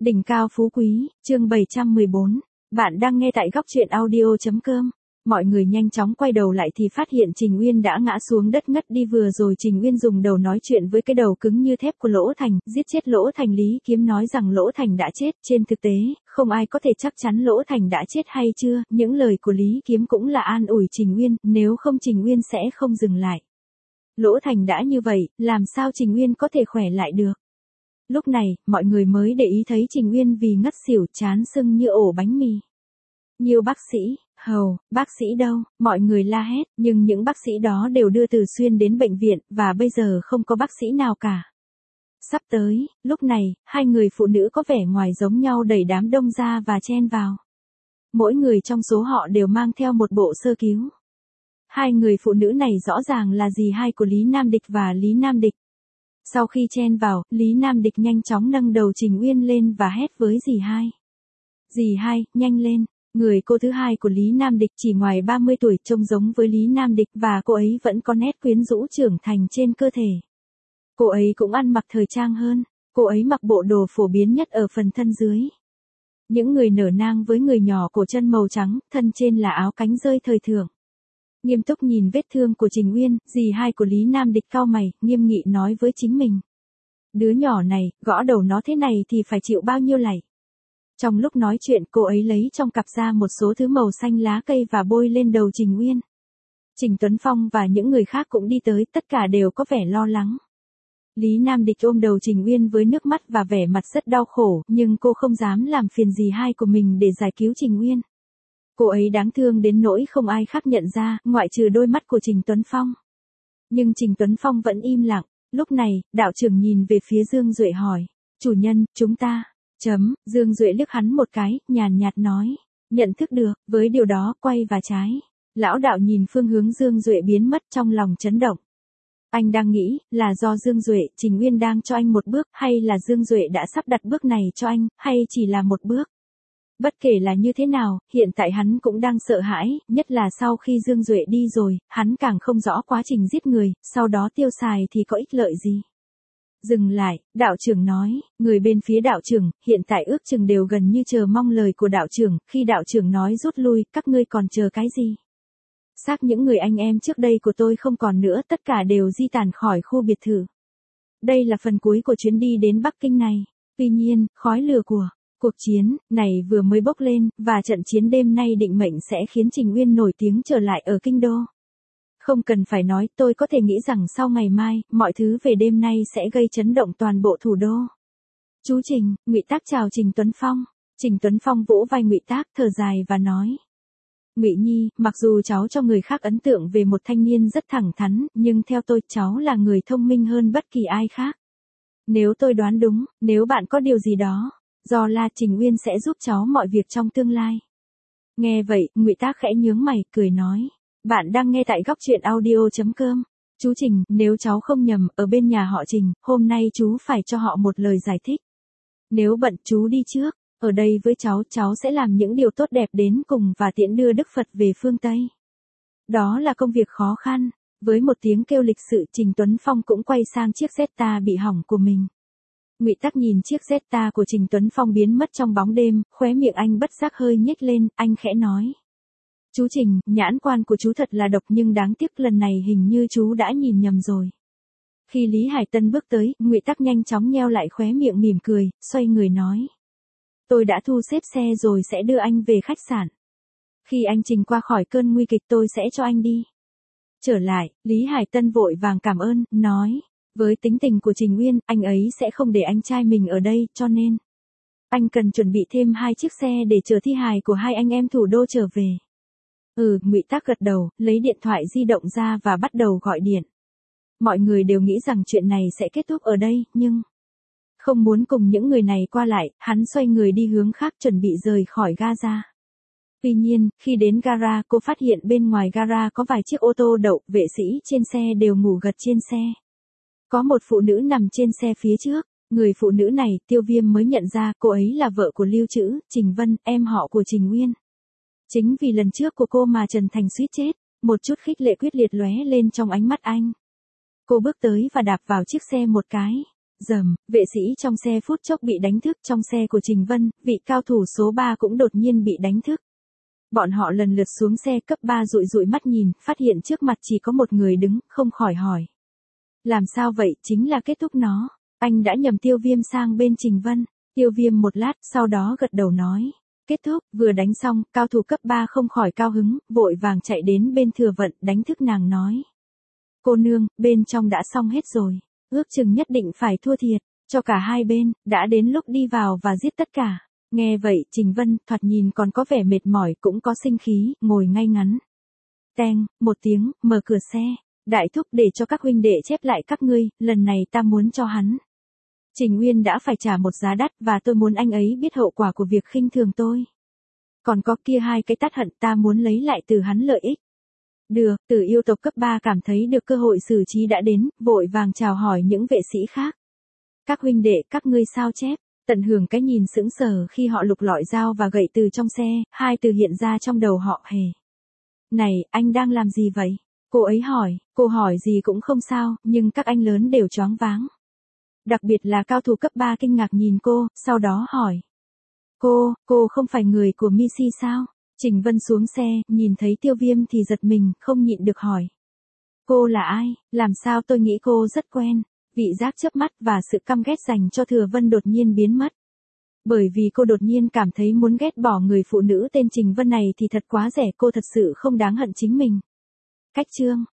Đỉnh cao phú quý, chương 714. Bạn đang nghe tại góc truyện audio.com. Mọi người nhanh chóng quay đầu lại thì phát hiện Trình Uyên đã ngã xuống đất ngất đi. Vừa rồi Trình Uyên dùng đầu nói chuyện với cái đầu cứng như thép của Lỗ Thành, giết chết Lỗ Thành. Lý Kiếm nói rằng Lỗ Thành đã chết, trên thực tế, không ai có thể chắc chắn Lỗ Thành đã chết hay chưa. Những lời của Lý Kiếm cũng là an ủi Trình Uyên, nếu không Trình Uyên sẽ không dừng lại. Lỗ Thành đã như vậy, làm sao Trình Uyên có thể khỏe lại được? Lúc này, mọi người mới để ý thấy Trình Uyên vì ngất xỉu, trán sưng như ổ bánh mì. Nhiều bác sĩ, hầu, bác sĩ đâu, mọi người la hét, nhưng những bác sĩ đó đều đưa Từ Xuyên đến bệnh viện, và bây giờ không có bác sĩ nào cả. Sắp tới, lúc này, hai người phụ nữ có vẻ ngoài giống nhau đẩy đám đông ra và chen vào. Mỗi người trong số họ đều mang theo một bộ sơ cứu. Hai người phụ nữ này rõ ràng là dì hai của Lý Nam Địch và Lý Nam Địch. Sau khi chen vào, Lý Nam Địch nhanh chóng nâng đầu Trình Uyên lên và hét với dì hai. Dì hai, nhanh lên. Người cô thứ hai của Lý Nam Địch chỉ ngoài 30 tuổi, trông giống với Lý Nam Địch và cô ấy vẫn có nét quyến rũ trưởng thành trên cơ thể. Cô ấy cũng ăn mặc thời trang hơn, cô ấy mặc bộ đồ phổ biến nhất ở phần thân dưới. Những người nở nang với người nhỏ cổ chân màu trắng, thân trên là áo cánh rơi thời thượng. Nghiêm túc nhìn vết thương của Trình Uyên, dì hai của Lý Nam Địch cau mày, nghiêm nghị nói với chính mình. Đứa nhỏ này, gõ đầu nó thế này thì phải chịu bao nhiêu lạy. Trong lúc nói chuyện, cô ấy lấy trong cặp ra một số thứ màu xanh lá cây và bôi lên đầu Trình Uyên. Trình Tuấn Phong và những người khác cũng đi tới, tất cả đều có vẻ lo lắng. Lý Nam Địch ôm đầu Trình Uyên với nước mắt và vẻ mặt rất đau khổ, nhưng cô không dám làm phiền dì hai của mình để giải cứu Trình Uyên. Cô ấy đáng thương đến nỗi không ai khác nhận ra, ngoại trừ đôi mắt của Trình Tuấn Phong. Nhưng Trình Tuấn Phong vẫn im lặng. Lúc này, đạo trưởng nhìn về phía Dương Duệ hỏi. Chủ nhân, chúng ta. Dương Duệ liếc hắn một cái, nhàn nhạt nói. Nhận thức được, với điều đó, quay và trái. Lão đạo nhìn phương hướng Dương Duệ biến mất, trong lòng chấn động. Anh đang nghĩ, là do Dương Duệ, Trình Uyên đang cho anh một bước, hay là Dương Duệ đã sắp đặt bước này cho anh, hay chỉ là một bước. Bất kể là như thế nào, hiện tại hắn cũng đang sợ hãi, nhất là sau khi Dương Duệ đi rồi, hắn càng không rõ quá trình giết người, sau đó tiêu xài thì có ích lợi gì. Dừng lại, đạo trưởng nói, người bên phía đạo trưởng, hiện tại ước chừng đều gần như chờ mong lời của đạo trưởng, khi đạo trưởng nói rút lui, các ngươi còn chờ cái gì? Xác những người anh em trước đây của tôi không còn nữa, tất cả đều di tản khỏi khu biệt thự. Đây là phần cuối của chuyến đi đến Bắc Kinh này. Tuy nhiên, khói lửa của cuộc chiến này vừa mới bốc lên, và trận chiến đêm nay định mệnh sẽ khiến Trình Uyên nổi tiếng trở lại ở Kinh Đô. Không cần phải nói, tôi có thể nghĩ rằng sau ngày mai, mọi thứ về đêm nay sẽ gây chấn động toàn bộ thủ đô. Chú Trình, Ngụy Tác chào Trình Tuấn Phong. Trình Tuấn Phong vỗ vai Ngụy Tác, thở dài và nói. Ngụy Nhi, mặc dù cháu cho người khác ấn tượng về một thanh niên rất thẳng thắn, nhưng theo tôi, cháu là người thông minh hơn bất kỳ ai khác. Nếu tôi đoán đúng, nếu bạn có điều gì đó, do là Trình Uyên sẽ giúp cháu mọi việc trong tương lai. Nghe vậy, Ngụy Tác khẽ nhướng mày, cười nói. Bạn đang nghe tại góc truyện audio.com. Chú Trình, nếu cháu không nhầm, ở bên nhà họ Trình, hôm nay chú phải cho họ một lời giải thích. Nếu bận, chú đi trước. Ở đây với cháu sẽ làm những điều tốt đẹp đến cùng và tiễn đưa Đức Phật về phương Tây. Đó là công việc khó khăn. Với một tiếng kêu lịch sự, Trình Tuấn Phong cũng quay sang chiếc Zeta bị hỏng của mình. Ngụy Tắc nhìn chiếc Zeta của Trình Tuấn Phong biến mất trong bóng đêm, khóe miệng anh bất giác hơi nhếch lên, anh khẽ nói. Chú Trình, nhãn quan của chú thật là độc, nhưng đáng tiếc lần này hình như chú đã nhìn nhầm rồi. Khi Lý Hải Tân bước tới, Ngụy Tắc nhanh chóng nheo lại khóe miệng mỉm cười, xoay người nói. Tôi đã thu xếp xe rồi sẽ đưa anh về khách sạn. Khi anh Trình qua khỏi cơn nguy kịch tôi sẽ cho anh đi. Trở lại, Lý Hải Tân vội vàng cảm ơn, nói. Với tính tình của Trình Uyên, anh ấy sẽ không để anh trai mình ở đây, cho nên anh cần chuẩn bị thêm 2 chiếc xe để chở thi hài của hai anh em thủ đô trở về. Ngụy Tác gật đầu, lấy điện thoại di động ra và bắt đầu gọi điện. Mọi người đều nghĩ rằng chuyện này sẽ kết thúc ở đây, nhưng không muốn cùng những người này qua lại, hắn xoay người đi hướng khác chuẩn bị rời khỏi Gaza. Tuy nhiên, khi đến gara, cô phát hiện bên ngoài gara có vài chiếc ô tô đậu, vệ sĩ trên xe đều ngủ gật trên xe. Có một phụ nữ nằm trên xe phía trước, người phụ nữ này, Tiêu Viêm mới nhận ra, cô ấy là vợ của Lưu Trữ, Trình Vân, em họ của Trình Uyên. Chính vì lần trước của cô mà Trần Thành suýt chết, một chút khích lệ quyết liệt lóe lên trong ánh mắt anh. Cô bước tới và đạp vào chiếc xe một cái. Vệ sĩ trong xe phút chốc bị đánh thức. Trong xe của Trình Vân, vị cao thủ số 3 cũng đột nhiên bị đánh thức. Bọn họ lần lượt xuống xe. Cấp 3 dụi dụi mắt nhìn, phát hiện trước mặt chỉ có một người đứng, không khỏi hỏi. Làm sao vậy? Chính là kết thúc nó. Anh đã nhầm Tiêu Viêm sang bên Trình Vân. Tiêu Viêm một lát, sau đó gật đầu nói. Kết thúc, vừa đánh xong, cao thủ cấp 3 không khỏi cao hứng, vội vàng chạy đến bên Thừa Vận, đánh thức nàng nói. Cô nương, bên trong đã xong hết rồi. Ước chừng nhất định phải thua thiệt, cho cả hai bên, đã đến lúc đi vào và giết tất cả. Nghe vậy, Trình Vân, thoạt nhìn còn có vẻ mệt mỏi, cũng có sinh khí, ngồi ngay ngắn. Teng, một tiếng, mở cửa xe. Đại thúc để cho các huynh đệ chép lại các ngươi, lần này ta muốn cho hắn. Trình Uyên đã phải trả một giá đắt và tôi muốn anh ấy biết hậu quả của việc khinh thường tôi. Còn có kia hai cái tát hận ta muốn lấy lại từ hắn lợi ích. Được, Tử yêu tộc cấp 3 cảm thấy được cơ hội xử trí đã đến, vội vàng chào hỏi những vệ sĩ khác. Các huynh đệ, các ngươi sao chép? Tận hưởng cái nhìn sững sờ khi họ lục lọi dao và gậy từ trong xe, hai từ hiện ra trong đầu họ. Hề. Này, anh đang làm gì vậy? Cô ấy hỏi, cô hỏi gì cũng không sao, nhưng các anh lớn đều choáng váng. Đặc biệt là cao thủ cấp 3 kinh ngạc nhìn cô, sau đó hỏi. Cô không phải người của Missy sao? Trình Vân xuống xe, nhìn thấy Tiêu Viêm thì giật mình, không nhịn được hỏi. Cô là ai? Làm sao tôi nghĩ cô rất quen? Vị giác chớp mắt và sự căm ghét dành cho Thừa Vân đột nhiên biến mất. Bởi vì cô đột nhiên cảm thấy muốn ghét bỏ người phụ nữ tên Trình Vân này thì thật quá rẻ, cô thật sự không đáng hận chính mình. Cách chương